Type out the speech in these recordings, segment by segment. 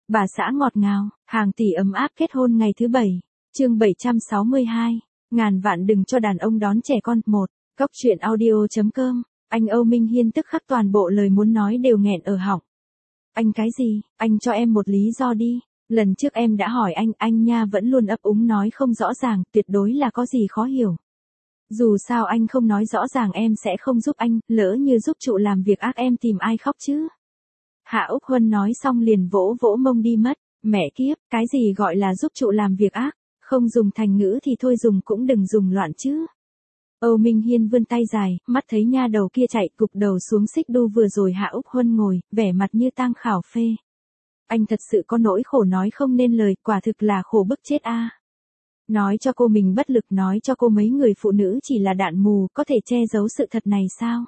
Bà xã ngọt ngào, hàng tỷ ấm áp kết hôn ngày thứ 7. Chương 762. Ngàn vạn đừng cho đàn ông đón trẻ con. 1. Cốc truyện audio.com. Anh Âu Minh Hiên tức khắc toàn bộ lời muốn nói đều nghẹn ở họng. Anh cái gì? Anh cho em một lý do đi. Lần trước em đã hỏi anh nha vẫn luôn ấp úng nói không rõ ràng, tuyệt đối là có gì khó hiểu. Dù sao anh không nói rõ ràng em sẽ không giúp anh, lỡ như giúp trụ làm việc ác em tìm ai khóc chứ. Hạ Úc Huân nói xong liền vỗ vỗ mông đi mất. Mẹ kiếp, cái gì gọi là giúp trụ làm việc ác, không dùng thành ngữ thì thôi dùng cũng đừng dùng loạn chứ. Âu Minh Hiên vươn tay dài, mắt thấy nha đầu kia chạy cục đầu xuống xích đu vừa rồi Hạ Úc Huân ngồi, vẻ mặt như tang khảo phê. Anh thật sự có nỗi khổ nói không nên lời, quả thực là khổ bức chết a. Nói cho cô mình bất lực, nói cho cô mấy người phụ nữ chỉ là đạn mù, có thể che giấu sự thật này sao?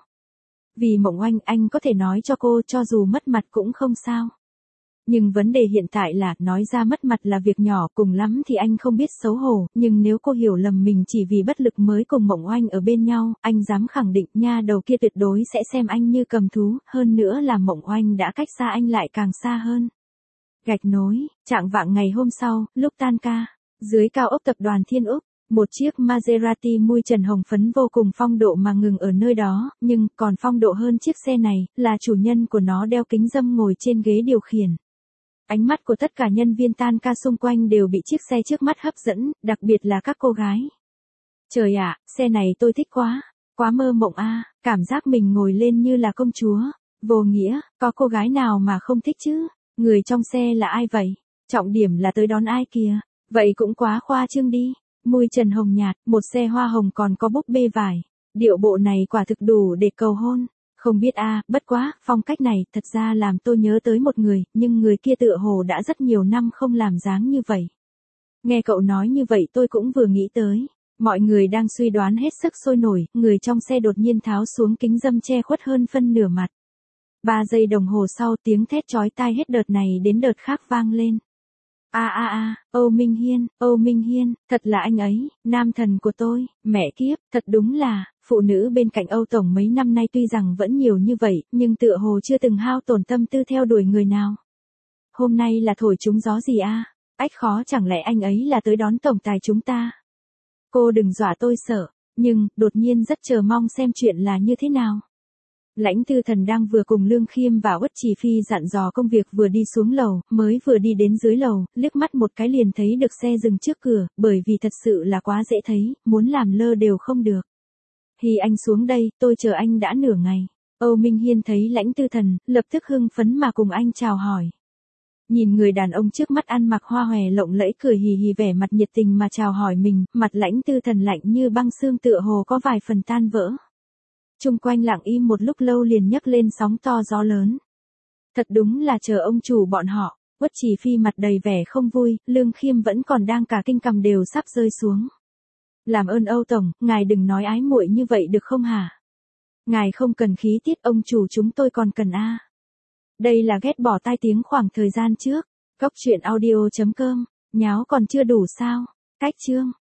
Vì Mộng Oanh anh có thể nói cho cô cho dù mất mặt cũng không sao. Nhưng vấn đề hiện tại là nói ra mất mặt là việc nhỏ, cùng lắm thì anh không biết xấu hổ, nhưng nếu cô hiểu lầm mình chỉ vì bất lực mới cùng Mộng Oanh ở bên nhau, anh dám khẳng định nha đầu kia tuyệt đối sẽ xem anh như cầm thú, hơn nữa là Mộng Oanh đã cách xa anh lại càng xa hơn. Gạch nối, trạng vạng ngày hôm sau, lúc tan ca, dưới cao ốc tập đoàn Thiên Úc, một chiếc Maserati mui trần hồng phấn vô cùng phong độ mà ngừng ở nơi đó, nhưng còn phong độ hơn chiếc xe này, là chủ nhân của nó đeo kính râm ngồi trên ghế điều khiển. Ánh mắt của tất cả nhân viên tan ca xung quanh đều bị chiếc xe trước mắt hấp dẫn, đặc biệt là các cô gái. Trời ạ, xe này tôi thích quá, quá mơ mộng a, cảm giác mình ngồi lên như là công chúa. Vô nghĩa, có cô gái nào mà không thích chứ? Người trong xe là ai vậy? Trọng điểm là tới đón ai kìa? Vậy cũng quá khoa trương đi. Mui trần hồng nhạt, một xe hoa hồng còn có búp bê vải. Điệu bộ này quả thực đủ để cầu hôn. Không biết bất quá, phong cách này thật ra làm tôi nhớ tới một người, nhưng người kia tựa hồ đã rất nhiều năm không làm dáng như vậy. Nghe cậu nói như vậy tôi cũng vừa nghĩ tới. Mọi người đang suy đoán hết sức sôi nổi, người trong xe đột nhiên tháo xuống kính râm che khuất hơn phân nửa mặt. 3 giây đồng hồ sau tiếng thét chói tai hết đợt này đến đợt khác vang lên. Âu Minh Hiên, thật là anh ấy, nam thần của tôi, mẹ kiếp, thật đúng là, phụ nữ bên cạnh Âu Tổng mấy năm nay tuy rằng vẫn nhiều như vậy, nhưng tựa hồ chưa từng hao tổn tâm tư theo đuổi người nào. Hôm nay là thổi trúng gió gì ách khó chẳng lẽ anh ấy là tới đón tổng tài chúng ta. Cô đừng dọa tôi sợ, nhưng, đột nhiên rất chờ mong xem chuyện là như thế nào. Lãnh Tư Thần đang vừa cùng Lương Khiêm và Uất Trì Phi dặn dò công việc vừa đi xuống lầu, mới vừa đi đến dưới lầu, liếc mắt một cái liền thấy được xe dừng trước cửa, bởi vì thật sự là quá dễ thấy, muốn làm lơ đều không được. Thì anh xuống đây, tôi chờ anh đã nửa ngày. Âu Minh Hiên thấy Lãnh Tư Thần, lập tức hưng phấn mà cùng anh chào hỏi. Nhìn người đàn ông trước mắt ăn mặc hoa hòe lộng lẫy cười hì hì vẻ mặt nhiệt tình mà chào hỏi mình, mặt Lãnh Tư Thần lạnh như băng xương tựa hồ có vài phần tan vỡ. Chung quanh lặng im một lúc lâu liền nhấc lên sóng to gió lớn. Thật đúng là chờ ông chủ bọn họ. Uất Trì Phi mặt đầy vẻ không vui, Lương Khiêm vẫn còn đang cả kinh cằm đều sắp rơi xuống. Làm ơn Âu Tổng, ngài đừng nói ái muội như vậy được không hả? Ngài không cần khí tiết, ông chủ chúng tôi còn cần Đây là ghét bỏ tai tiếng khoảng thời gian trước. Cốc truyện audio.com, nháo còn chưa đủ sao? Cách chương.